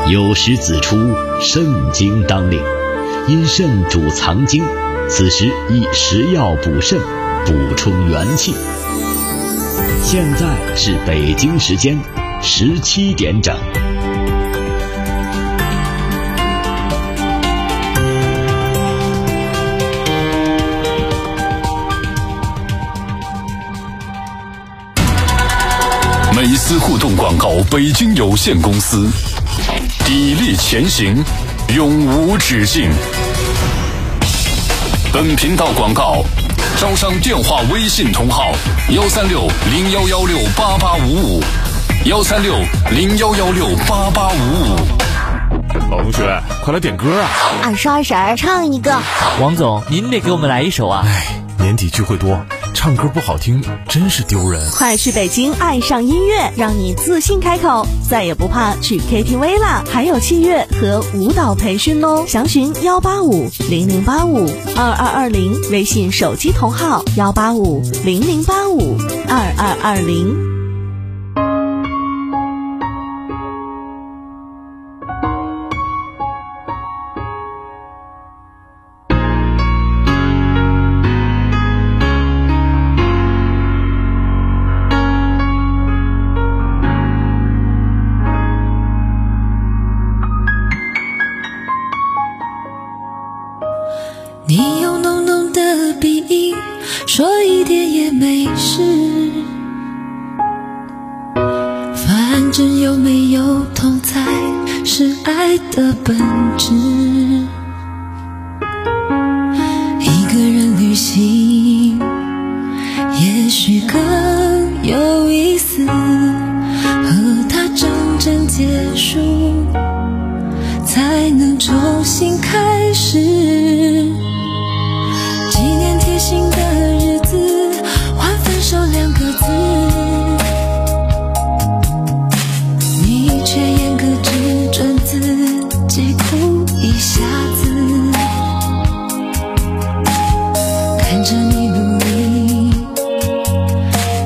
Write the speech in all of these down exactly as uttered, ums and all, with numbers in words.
有时子出，肾经当令，因肾主藏精，此时宜食药补肾，补充元气。现在是北京时间十七点整。 美思互动广告北京有限公司，砥砺前行，永无止境。本频道广告招商电话微信同号幺三六零幺幺六八八五五，幺三六零幺幺六八八五五。 老同学，快来点歌啊！ 二十二婶唱一个。 王总，您得给我们来一首啊！ 哎，年底聚会多，唱歌不好听真是丢人。 快去北京爱上音乐，让你自信开口，再也不怕去 K T V 啦！还有器乐和舞蹈培训哦，详询幺八五零零八五二二二零，微信手机同号幺八五零零八五二二二零。 你有浓浓的鼻音，说一点也没事，反正有没有痛才是爱的本质。一个人旅行也许更有意思，和他真正结束才能重新开始。纪念贴心的日子，换分手两个字，你却严格只准自己哭一下子。看着你努力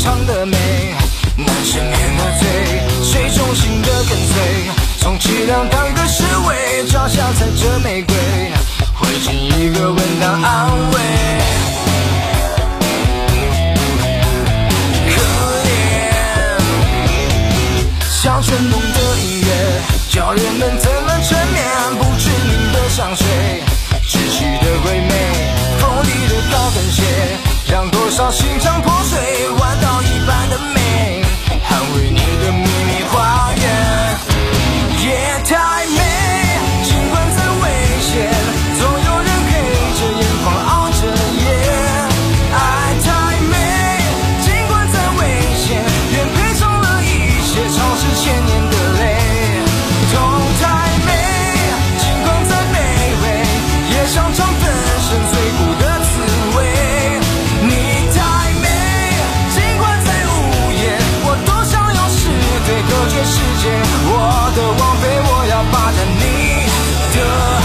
常的美，难赦免的罪，谁衷心的跟随，充其量当个侍卫，脚下踩着玫瑰，会尽一个吻当安慰。可怜，像春梦的音乐，叫人们怎么沉眠，不知名的香水，窒息的鬼魅，锋利的高跟鞋，让多少心肠破碎，弯刀一般的美，捍卫你的秘密花园。夜太美，尽管再危险，总有人黑着眼眶熬着夜。爱太美，尽管再危险，愿赔上了一切，超市千年的泪。痛太美，尽管再卑微，也想尝粉身碎骨的滋味。你太美，尽管再无言，我多想用誓对隔绝世界。我的王妃，我要霸占你的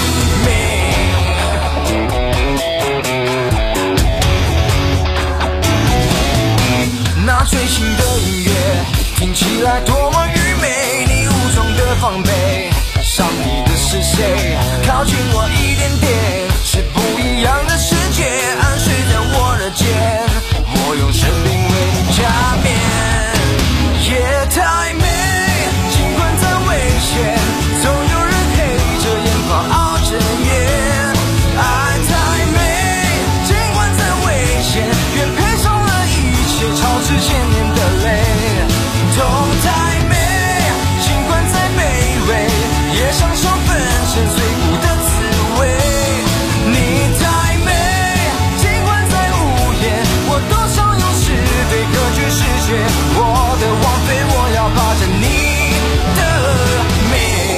命。那最新的音乐听起来多么愚昧，你无从的防备，上你的是谁？靠近我一点点，是不一样的世界，安睡在我的肩，我用生命为你加冕。夜太美，尽管再危险，总有人黑着眼眶熬着夜。爱太美，尽管再危险，愿赔上了一切，超支千年的泪。痛太美，尽管再卑微，也享受粉身碎骨的滋味。你太美，尽管再无言，我都想用是非隔绝世界。我的王妃，我要霸占你的命。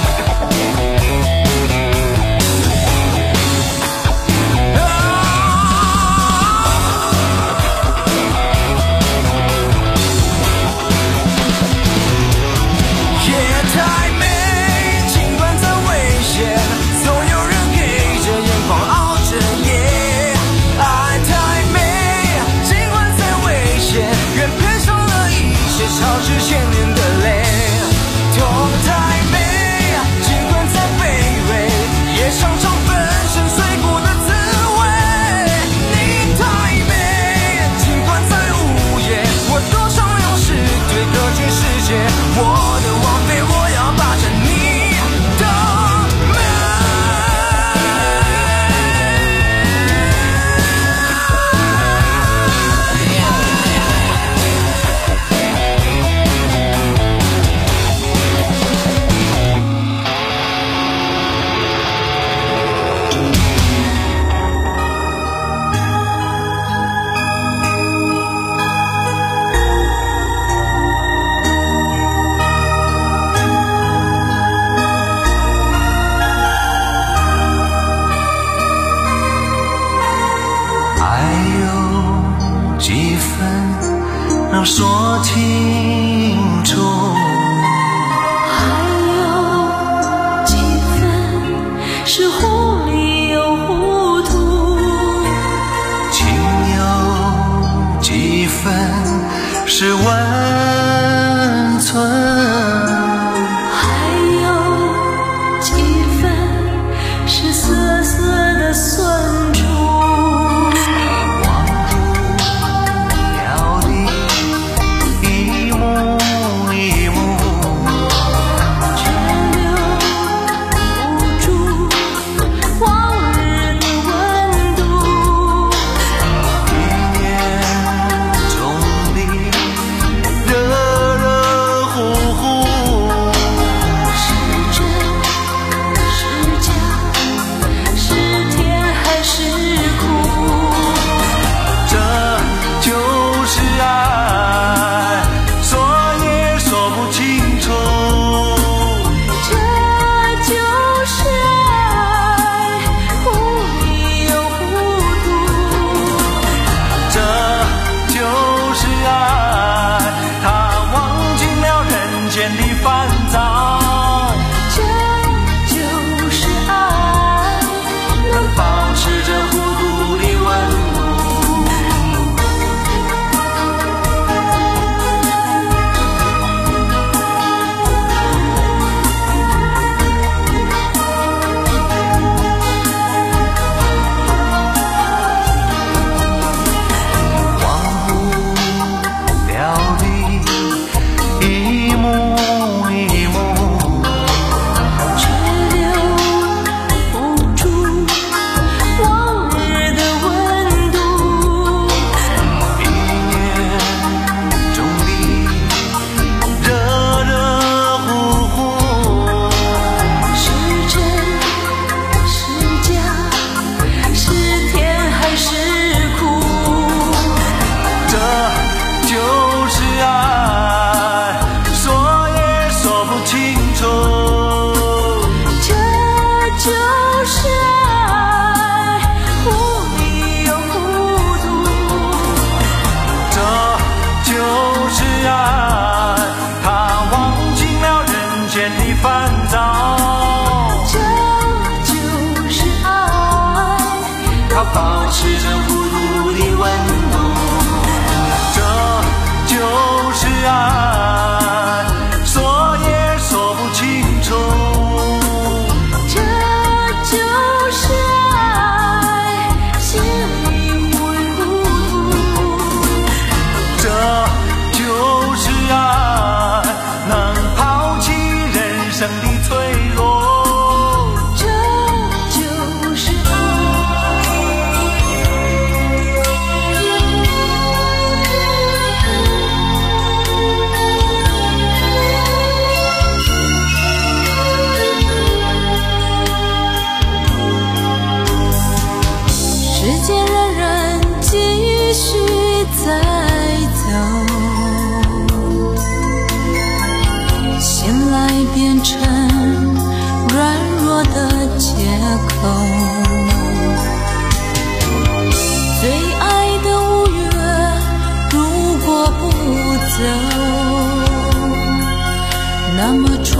夜太美，尽管再危险，总有人黑着眼眶熬着夜。爱太美，尽管再危险，愿赔上了一切，超支千年的泪。痛太美，尽管再卑微，也想尝粉身碎骨的滋味。你太美，尽管再无言，我多想用誓对隔绝世界。我的王妃，我要霸占你的命。还有几分能说清楚， 还有几分是糊里又糊涂， 情有几分是温存， 还有几分是涩涩的酸楚。 要的一幕一幕， 却留不住往日的温度。 一年中的热热乎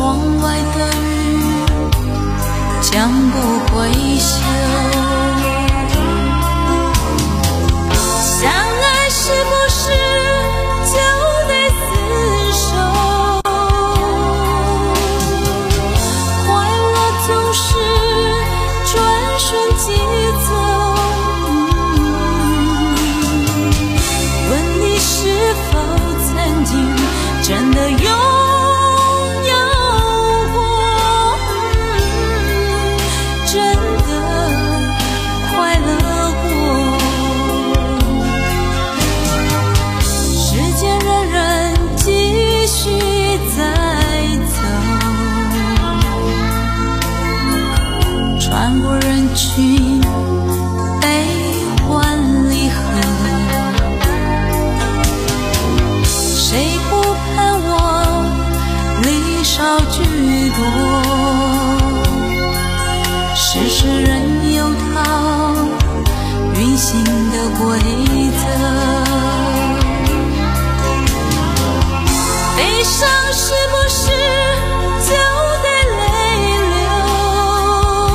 窗外的雨将不会休。相爱是不是就得厮守？快乐总是转瞬即走。问你是否曾经真的拥有过，真的快乐过？时间仍然继续在走，穿过人群悲欢离合，谁不盼望离少聚多？世事仍有它运行的规则。悲伤是不是就得泪流？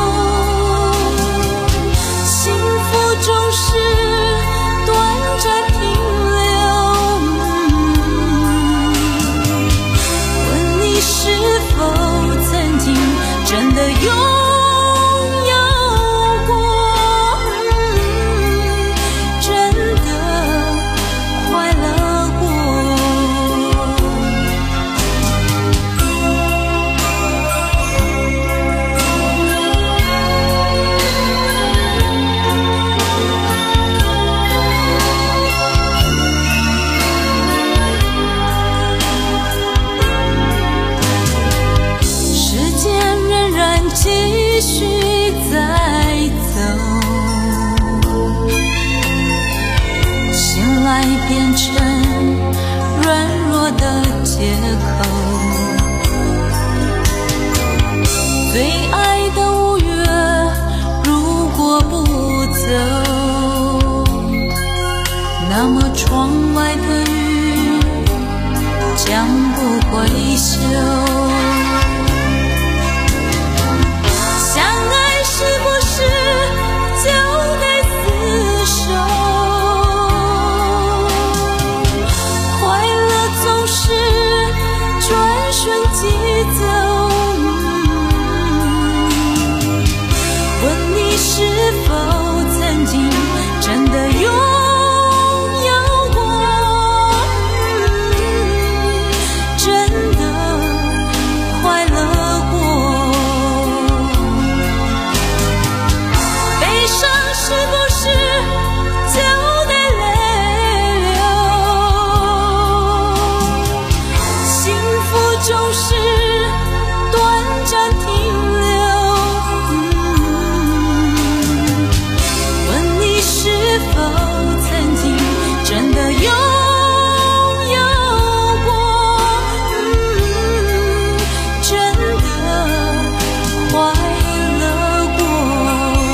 幸福总是短暂停留。问你是否曾经真的拥有过，真的快乐过？时间仍然继续在走，醒来变成软弱的借口。最爱的五月如果不走，那么窗外的雨将不会休。相爱是不是就得厮守？快乐总是转瞬即走。问你是否曾经真的拥有过，真的快乐过？悲伤是不是就得泪流？幸福总是短暂停留。问你是否曾经真的拥有过，真的快乐过？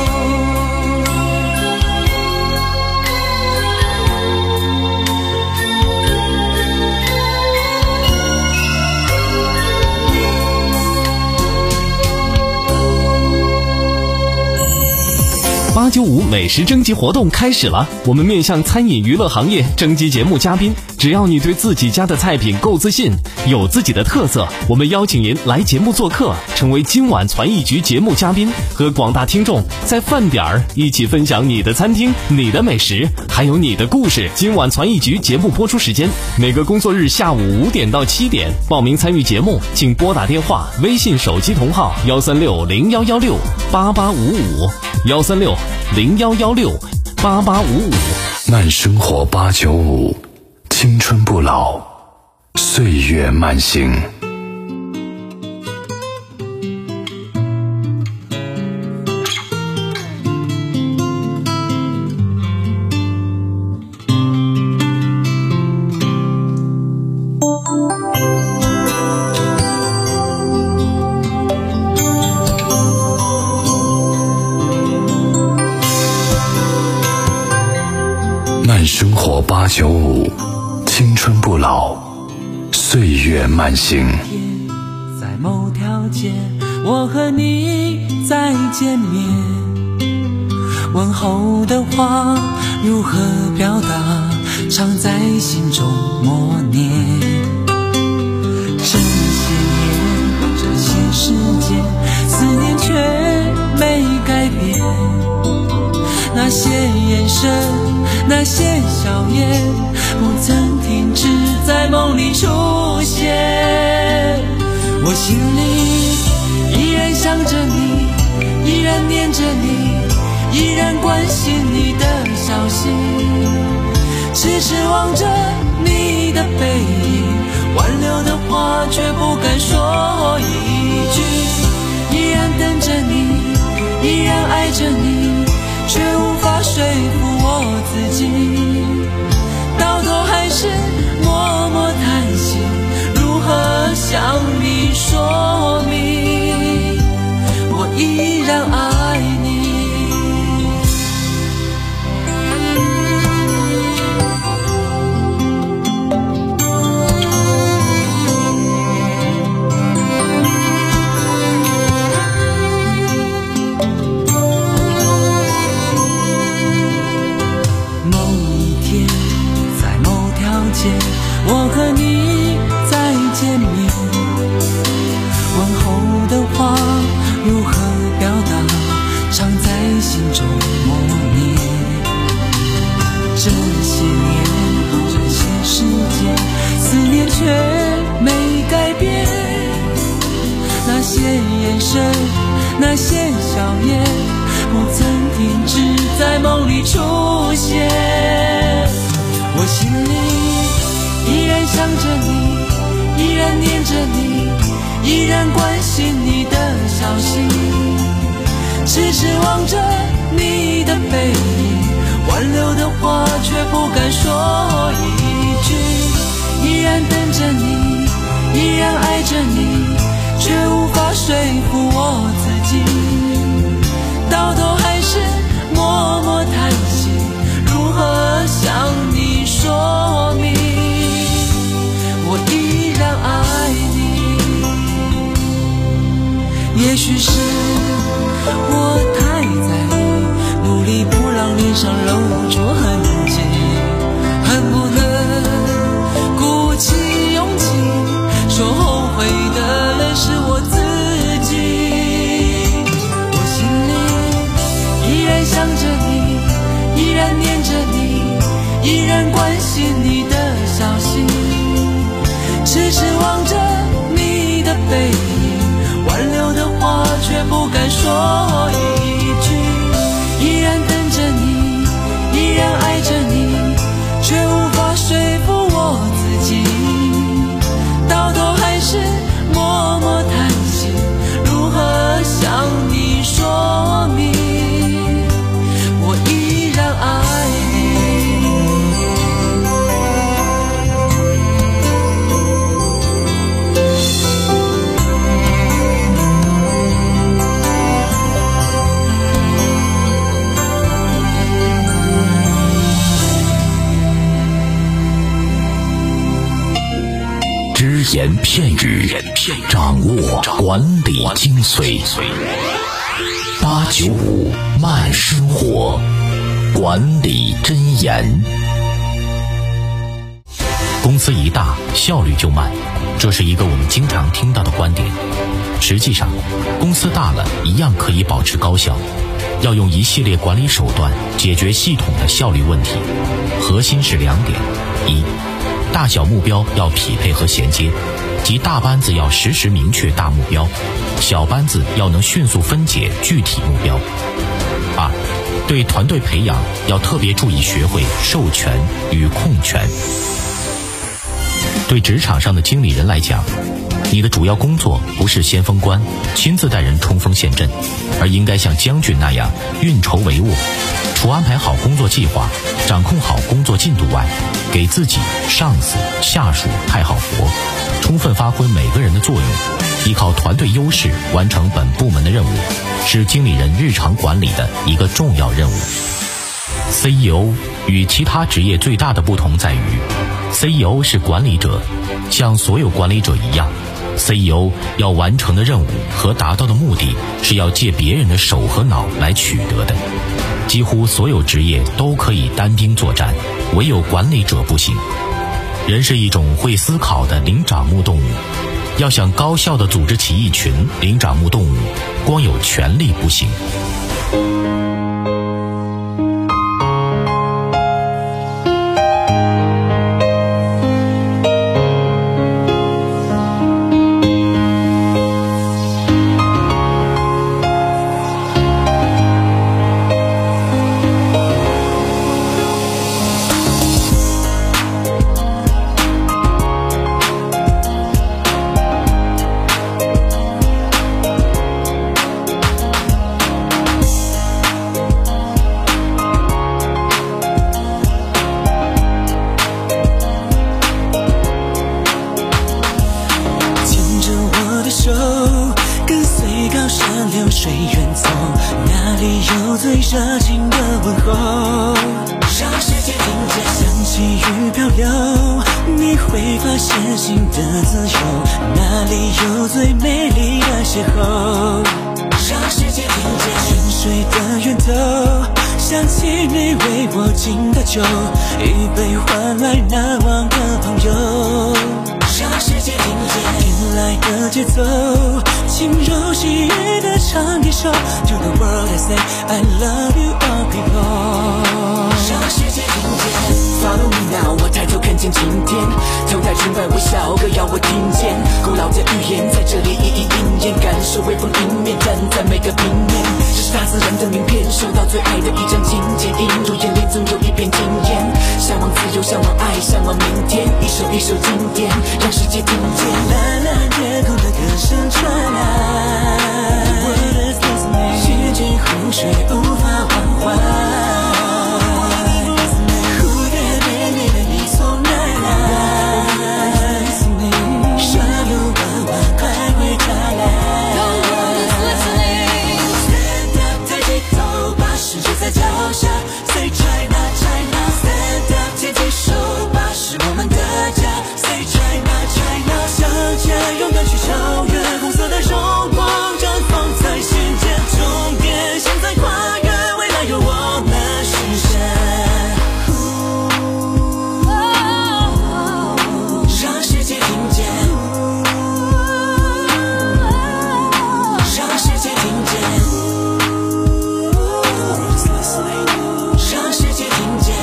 八九五美食征集活动开始了，我们面向餐饮娱乐行业征集节目嘉宾，只要你对自己家的菜品够自信，有自己的特色，我们邀请您来节目做客，成为今晚传艺局节目嘉宾，和广大听众在饭点儿一起分享你的餐厅、你的美食，还有你的故事。今晚传艺局节目播出时间每个工作日下午五点到七点，报名参与节目请拨打电话、微信手机同号幺三六零幺幺六八八五五幺三六零幺幺六八八五五。 慢生活八九五，青春不老，岁月慢行。慢生活八九五，青春不老，岁月慢行。 在某条街，我和你再见面，问候的话如何表达，常在心中默念。这些年，这些时间，思念却没改变。那些眼神，那些笑颜，不曾停止在梦里出现。我心里依然想着你，依然念着你，依然关心你的消息，痴痴望着你的背影，挽留的话却不敢说一句。依然等着你，依然爱着你，却无法说服我自己，到头还是默默叹息，如何向你说明我依然爱你。我和你再见面，问候的话如何表达，常在心中默念。这些年，这些时间，思念却没改变。那些眼神，那些笑颜，不曾停止在梦里出现。我心里依然想着你，依然念着你，依然关心你的消息，痴痴望着你的背影，挽留的话却不敢说一句。依然等着你，依然爱着你，却无法说服我自己，到头还是默默叹息，如何向你说明我依然爱你。也许是我太在意，努力不让脸上露出痕迹，恨不能鼓起勇气说后悔的人是我自己。我心里依然想着你，依然念着你，依然关心你的消息，痴痴望着你的背影，挽留的话却不敢说一句。依然等着你，依然爱着你，却无法说服我自己，到头还是默默叹息，如何向你说明我依然爱你。 只言片语，掌握管理精髓。八九五慢生活，管理箴言。公司一大，效率就慢，这是一个我们经常听到的观点。实际上，公司大了一样可以保持高效，要用一系列管理手段解决系统的效率问题。核心是两点：一，大小目标要匹配和衔接，即大班子要实时明确大目标，小班子要能迅速分解具体目标。二，对团队培养要特别注意学会授权与控权。对职场上的经理人来讲，你的主要工作不是先锋官，亲自带人冲锋陷阵，而应该像将军那样运筹帷幄，除安排好工作计划，掌控好工作进度外，给自己、上司、下属派好活，充分发挥每个人的作用，依靠团队优势完成本部门的任务，是经理人日常管理的一个重要任务。C E O 与其他职业最大的不同在于， C E O 是管理者，像所有管理者一样， C E O 要完成的任务和达到的目的是要借别人的手和脑来取得的。几乎所有职业都可以单兵作战，唯有管理者不行。人是一种会思考的灵长目动物，要想高效地组织起一群灵长目动物，光有权力不行。 水远走，哪里有最热情的问候？让世界听见，像细雨漂流，你会发现新的自由。哪里有最美丽的邂逅？让世界听见，泉水的源头，想起你为我敬的酒，一杯换来难忘的朋友。让世界听见，原来的节奏，轻柔细语的唱一首 To the world I say I love you all people。 让世界听见 Follow me now， 我抬头看见晴天，头戴裙摆微笑，歌谣我听见，古老的语言在这里一一应验，感受微风迎面站在每个平面，这是大自然的名片，收到最爱的一张请柬，映入眼帘总有一片惊艳，向往自由，向往爱，向往明天，一首一首经典，让世界听见。蓝蓝夜空的歌声传来，洗尽湖水无法忘怀，忽略美丽的你从哪来，山路弯弯还会再来。Stand up 抬起头，把世界在脚下 Say China China Stand up 牵起手，把是我们的家 Say China China 向前勇敢去超越，红色的荣光绽放在心间，终点现在跨越，未来由我们实现。让世界听见，让世界听见，让世界听见，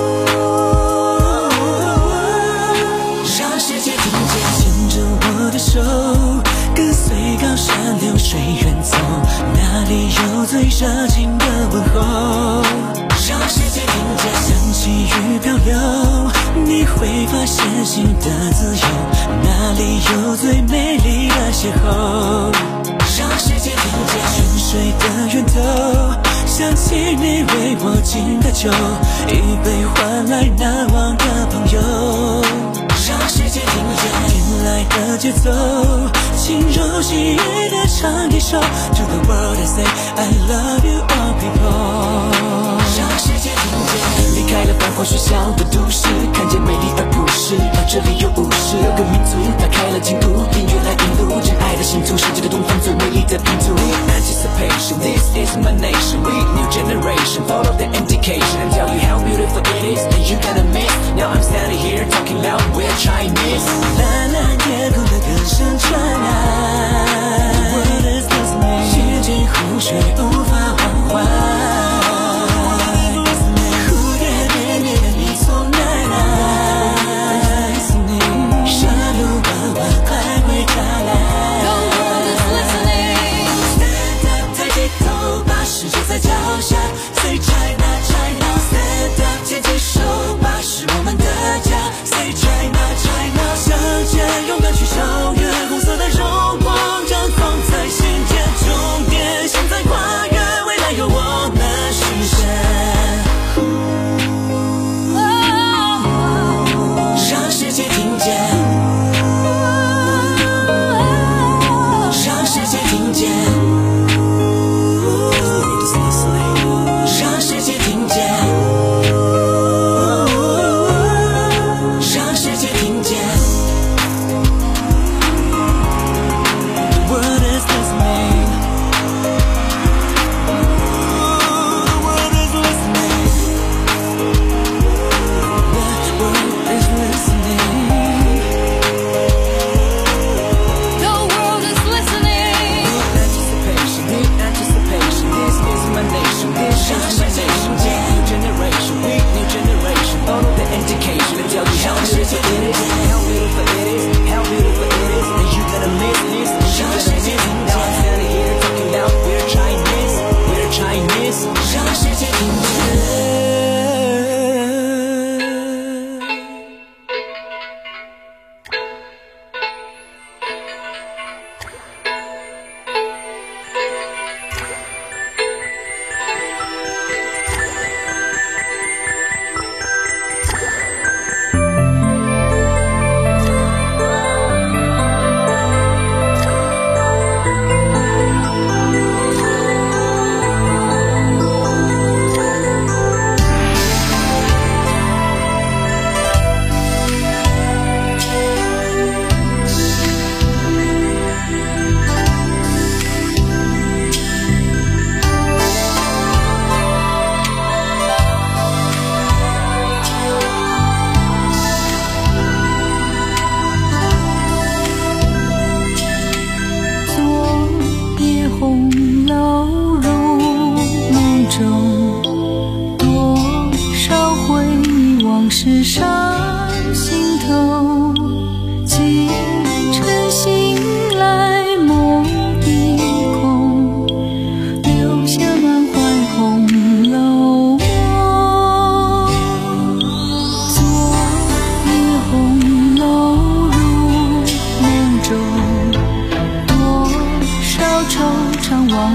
让世界听见。牵着我的手，跟随高山流水远走，哪里有最热情的问候？让世界听见，像细雨漂流，你会发现新的自由，哪里有最美丽的邂逅？让世界听见，泉水的源头，想起你为我敬的酒，一杯换来难忘的朋友。让世界听见，原来的节奏，轻柔细语的唱一首 To the world I say I love you all people。 让世界听见，离开了繁华喧嚣的都市，看见美丽而朴实，而这里有五十六个民族，打开了净土，音乐来引路，真爱的星图，世界的东方最美丽的拼图。 Anticipation, this is my nation, we new generation, follow the indication and tell you how beautiful it is, and you gonna miss. Now I'm standing here talking loud, we're Chinese。 蓝蓝夜空的歌声传来， The world is listening， 洗尽湖水无法忘怀，忽略美丽的你从哪来，山路弯弯还会再来。世界在脚下 Say China China Stand up 牵起手，把是我们的家 Say China China 向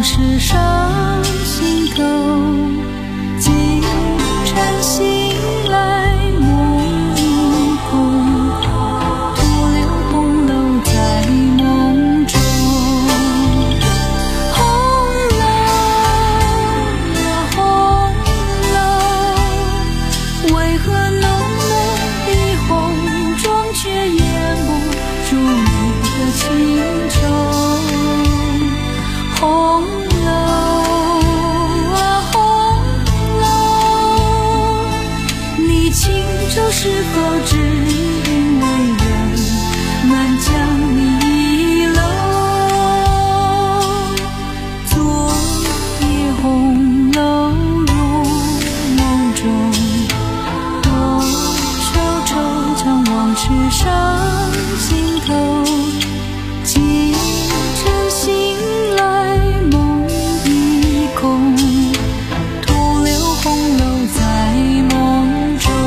事上心头，几晨醒来梦一空，徒留红楼在梦中。红楼啊红楼，为何浓浓的红妆却掩不住你的情愁？红楼啊红楼，你轻舟是否只因为人难将你遗漏？昨夜红楼入梦中，多少惆怅往事上心头，几晨醒来梦一空，徒留红楼在梦中。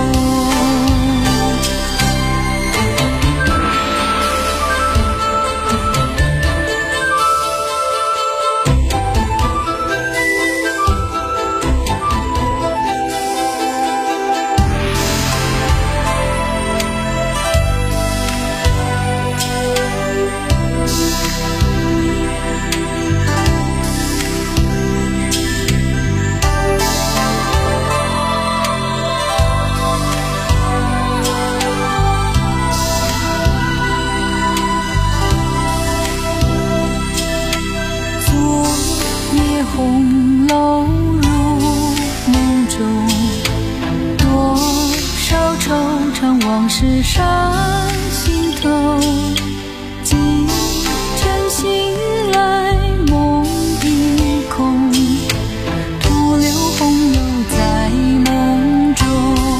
红楼入梦中，多少惆怅往事上心头，几晨醒来梦一空，徒留红楼在梦中。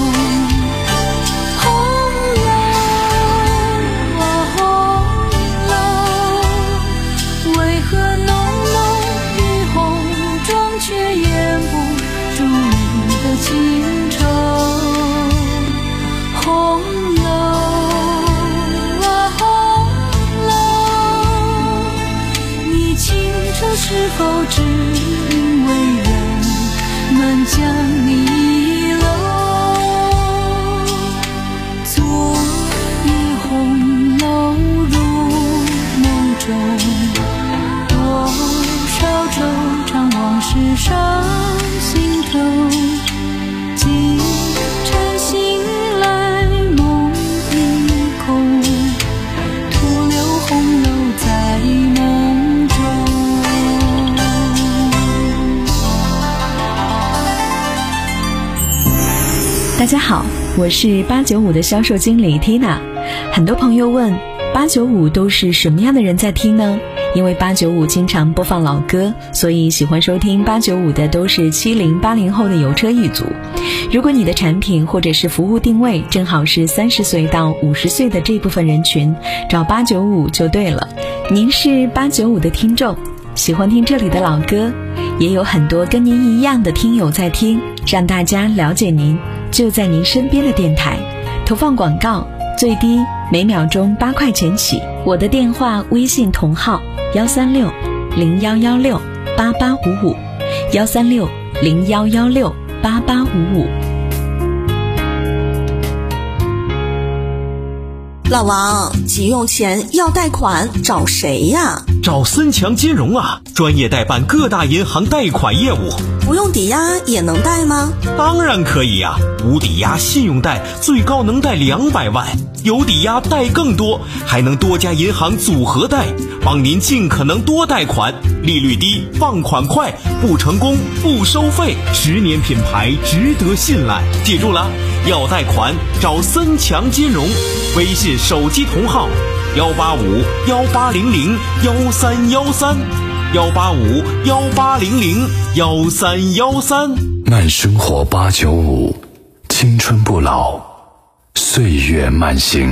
红楼啊红楼，为何浓浓却掩不住你的情愁？红楼啊红楼，你轻舟是否只因为人难将你遗漏？昨夜红楼入梦中，多少惆怅往事上心头，几晨醒来梦一空，徒留红楼在梦中。 大家好，我是八九五的销售经理 Tina。 很多朋友问八九五都是什么样的人在听呢？因为八九五经常播放老歌，所以喜欢收听八九五的都是七零八零后的油车一族。如果你的产品或者是服务定位正好是三十岁到五十岁的这部分人群，找八九五就对了。您是八九五的听众，喜欢听这里的老歌，也有很多跟您一样的听友在听，让大家了解您，就在您身边的电台。投放广告最低每秒钟八块钱起。我的电话微信同号幺三六零幺幺六八八五五，幺三六零幺幺六八八五五。 老王，急用钱要贷款找谁呀？ 找森强金融啊，专业代办各大银行贷款业务。 不用抵押也能贷吗？ 当然可以呀、啊，无抵押信用贷最高能贷两百万，有抵押贷更多，还能多家银行组合贷，帮您尽可能多贷款，利率低，放款快，不成功不收费，十年品牌，值得信赖。记住了，要贷款找森强金融，微信手机同号幺八五幺八零零幺三幺三，幺八五幺八零零幺三幺三。 慢生活八九五，青春不老，岁月慢行。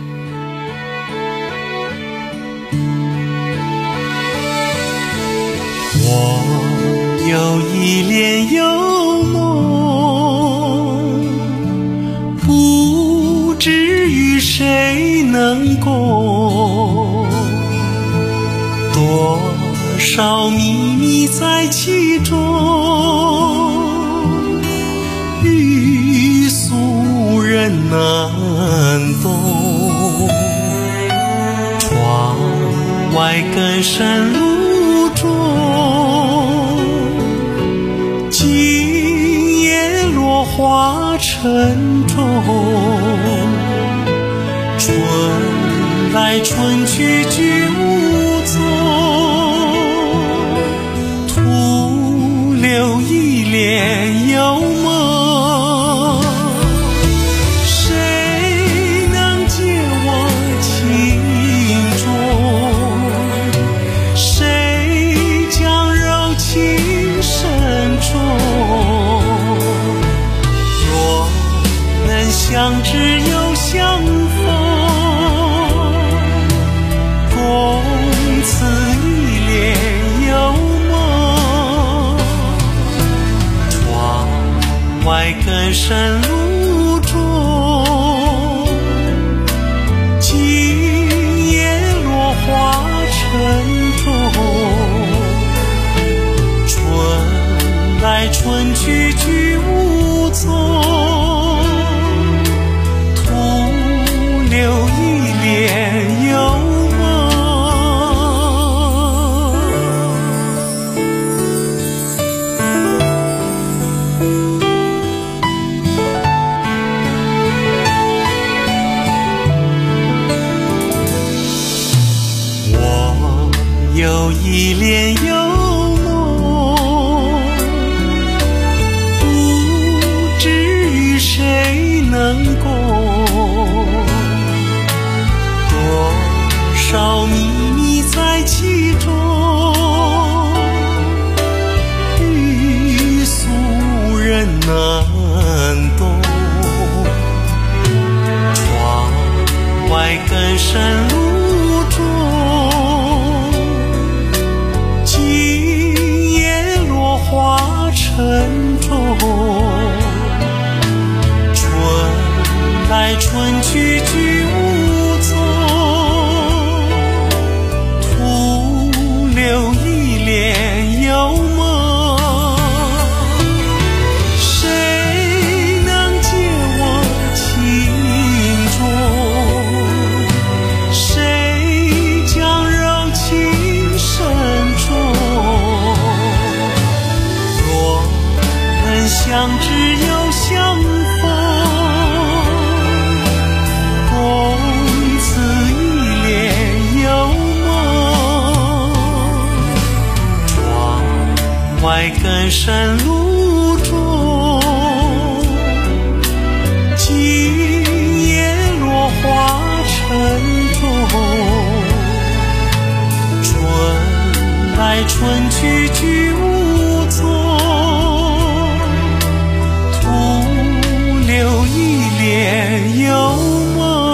我有一帘幽梦，不知与谁能共，多少秘密在其中，欲俗人难懂。窗外更深露中，今夜落花沉重。春来春去居无踪，徒留一帘幽梦。谁能解我情衷？谁将柔情深重？若能相知又相逢，此一帘幽梦。窗外更深露中，今夜落花沉重。春来春去居无踪，徒留一帘幽梦。有一帘幽梦，不知与谁能共。多少秘密在其中，欲俗人难懂。窗外更深露中，花沉重。春来春去居无踪，徒留一帘幽梦。谁能解我情衷？谁将柔情深重？相知又相逢，共此一帘幽梦。窗外更深露中，今夜落花沉重。春来春去居无踪，留一帘幽梦。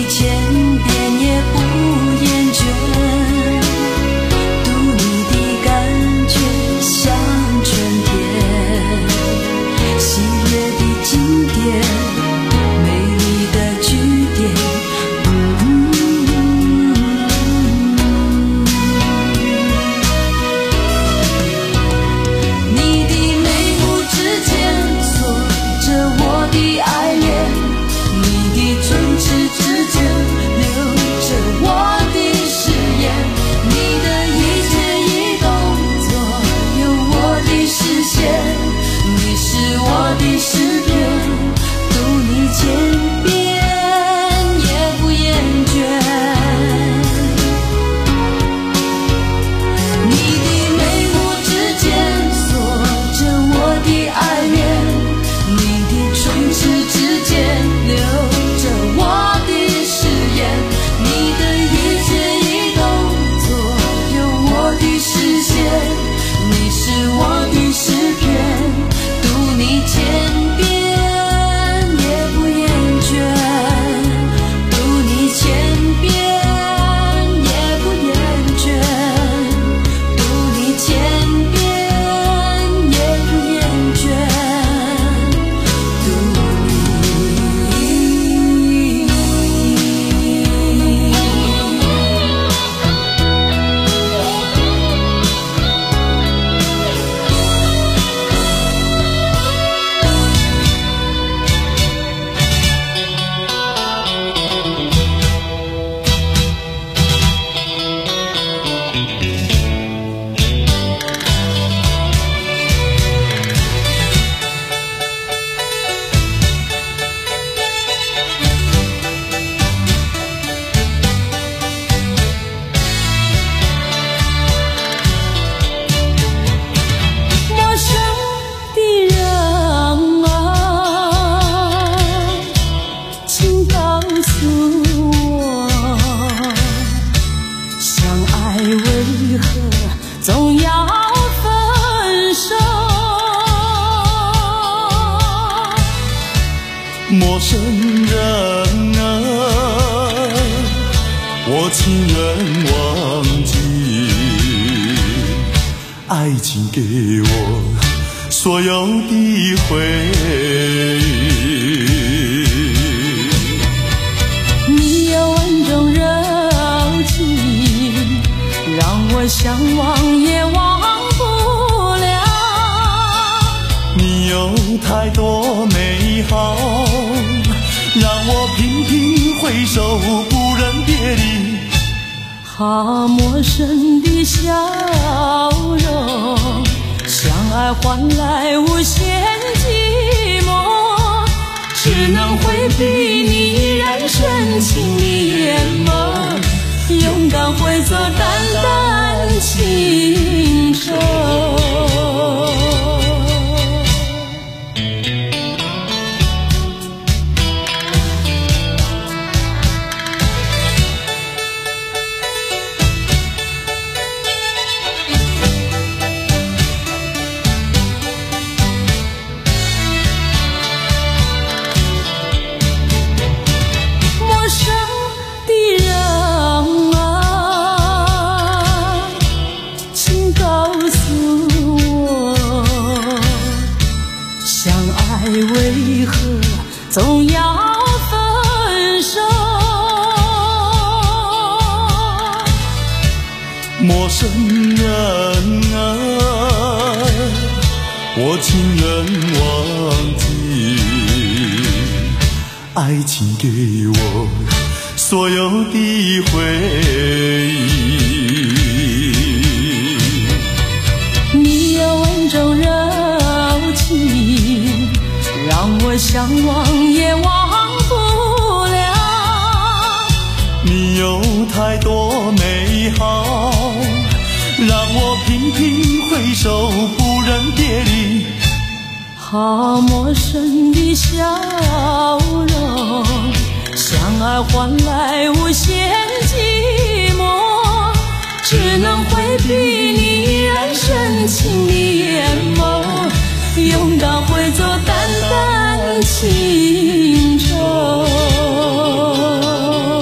你千遍也不厌倦，读你的感觉像春天，喜悦的经典，美丽的句点。嗯你的眉目之间锁着我的爱恋，你的唇齿之间留着我的誓言，你的一举一动左右我的视线，你是我的诗篇，读你千遍也不厌倦。你的眉目之间锁着我的爱恋，你的唇齿之间留着我的誓言，你的一举一动左右我的视线，你是我的诗篇，读你千遍也不厌倦，读你千遍也不厌倦，读你千遍也不厌倦，读陌生的人啊，请告诉我，相爱为何总要分手？ 陌生人啊，我情愿忘记，爱情给我所有的回忆。 你有万种热情，让我想忘也忘不了。 你有太多美好，让我频频回首，不忍别离。 好陌生的笑容，相爱换来无限寂寞，只能回避你依然深情的眼眸，勇敢会做淡淡情愁。陌生的人啊，请告诉我，相爱为何总要分手？ 陌生人啊，我情愿忘记，爱情给我所有的回忆。 你有万种热情，让我想忘也忘不了。 你有太多美好，让我频频回首，不忍别离。 好陌生的笑容，相爱换来无限寂寞，只能回避你依然深情的眼眸，勇敢会做淡淡情愁。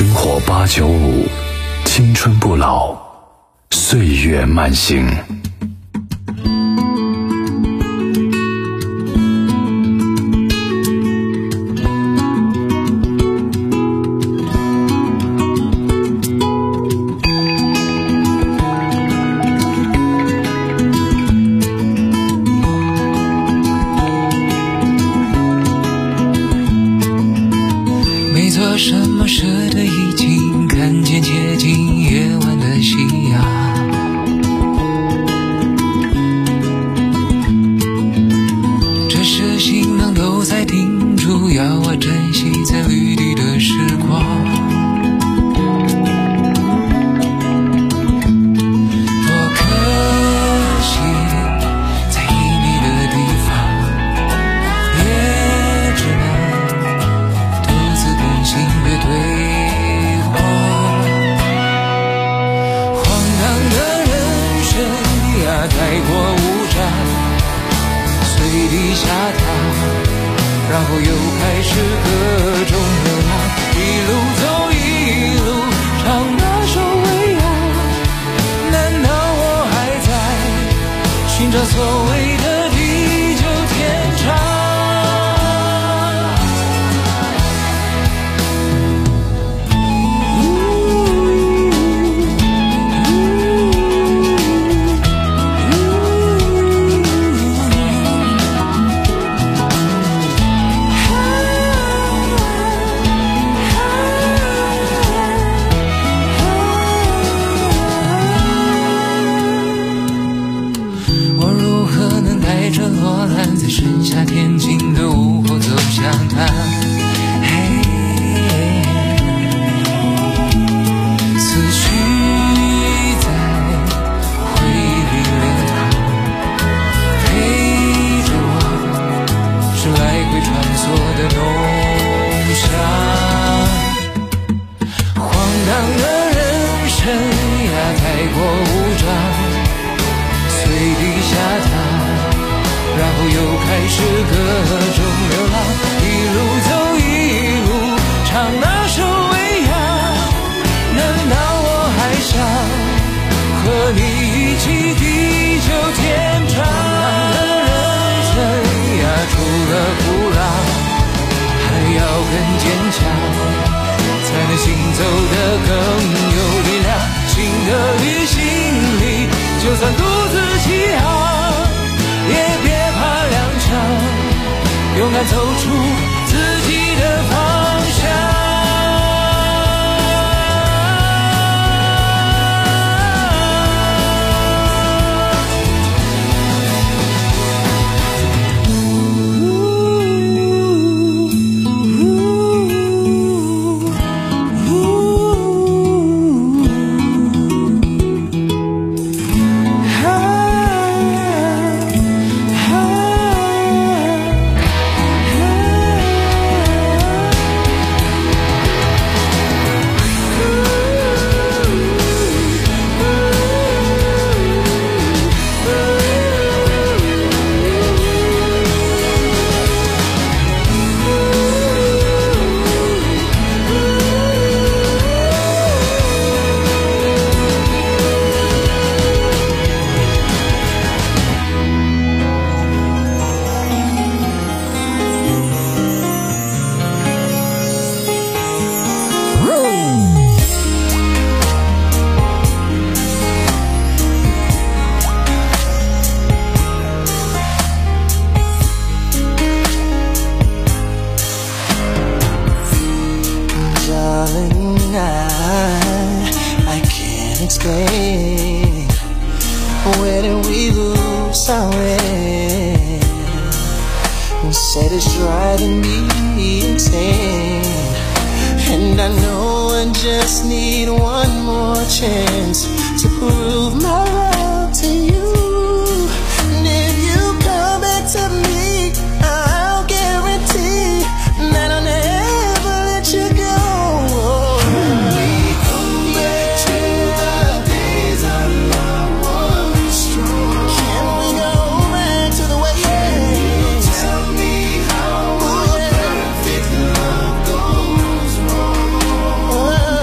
生活八九五，青春不老，岁月慢行。 什么舍得已经看见接近夜晚的夕阳，这是行囊都在叮嘱要我珍惜在绿地的时光。多可惜在意你的地方也只能独自跟心乐对话，荒唐的人生呀太过无常，随地下淌，然后又开始各种流浪，一路走一路唱那首未央，难道我还在寻找所谓的地久天长？在盛夏天晴的午后走向他，嘿，思绪在回忆里流淌，陪着我是来回穿梭的浓香。荒唐的人生呀太过无常，随地下淌，然后又开始各种流浪，一路走一路唱那首未央，难道我还想和你一起地久天长？的人生呀除了苦辣还要更坚强，才能行走得更有力量。新的旅行里就算独自起航，也别怕踉跄，勇敢走出自己的方向。 Where did we lose our way? You said it's driving me insane, and I know I just need one more chance to prove my love to you. And if you come back to me, I'll guarantee that I'll never let you go. Oh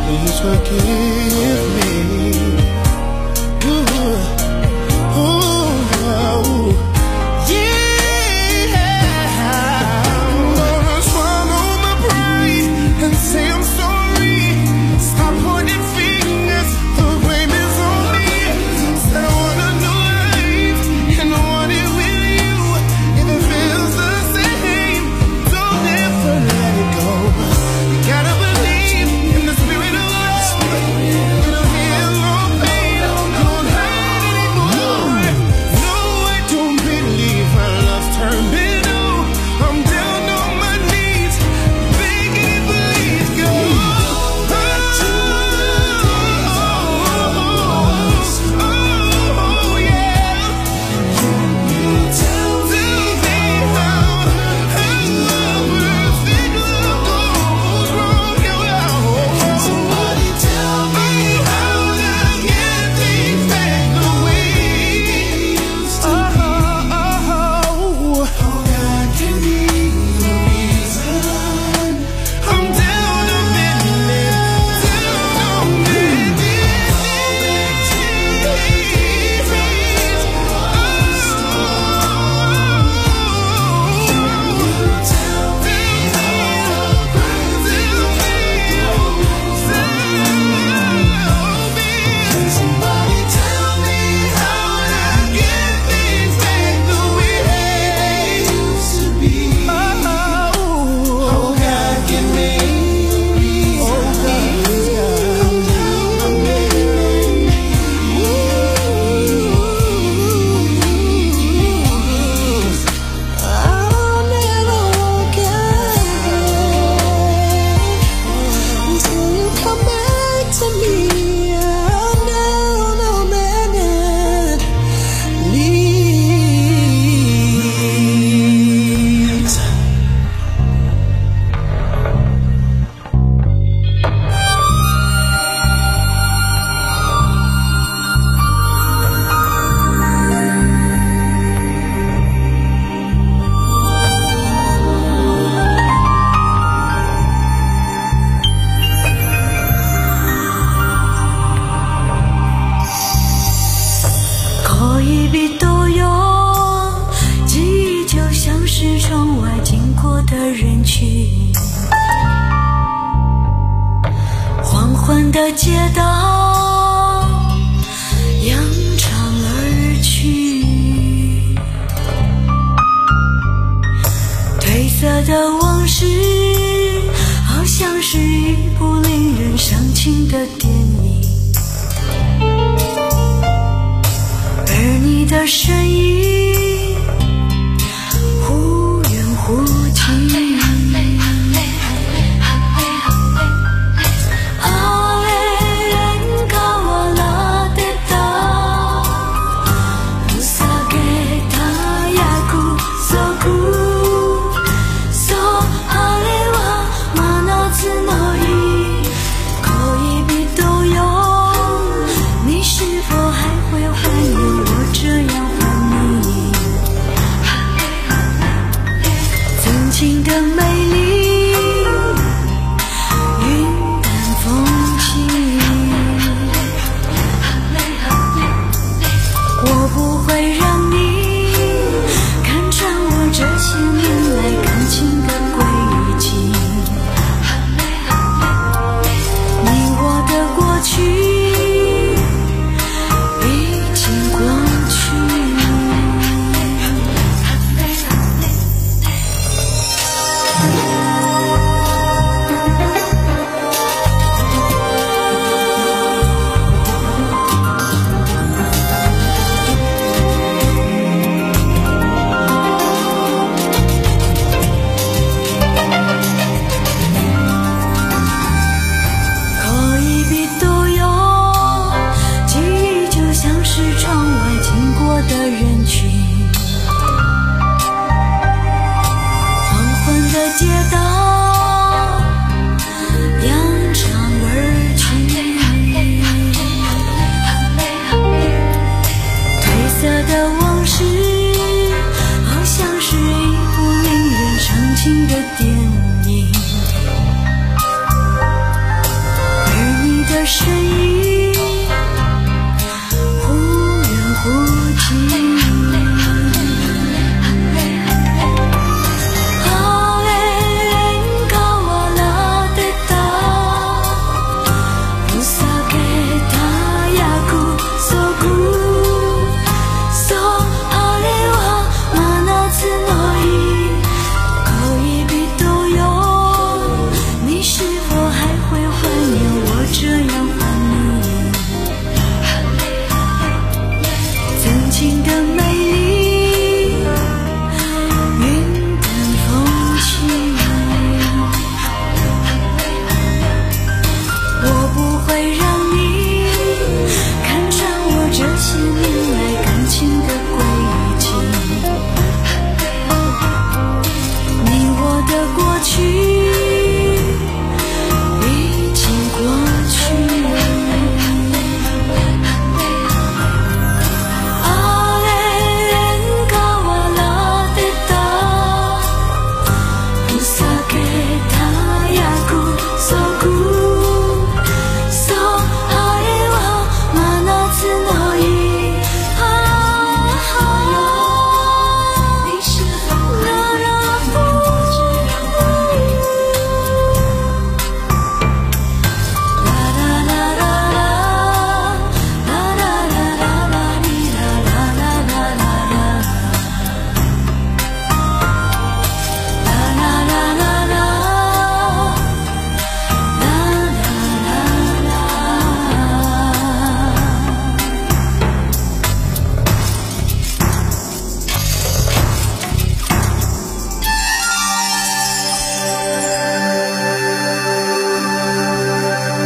please forgive me. Ooh, ooh, yeah. I'm gonna swallow my pride and say I'm sorry. Stop pointing fingers, the blame is on me. Said I want a new life and I want it with you. If it feels the same, don't ever let it go. You gotta believe in the spirit of love. It'll heal all pain, don't hurt anymore. No, I don't believe my love's turned into. I'm down on my knees, begging you please go. 的街道扬长而去，褪色的往事好像是一部令人伤情的电影，而你的身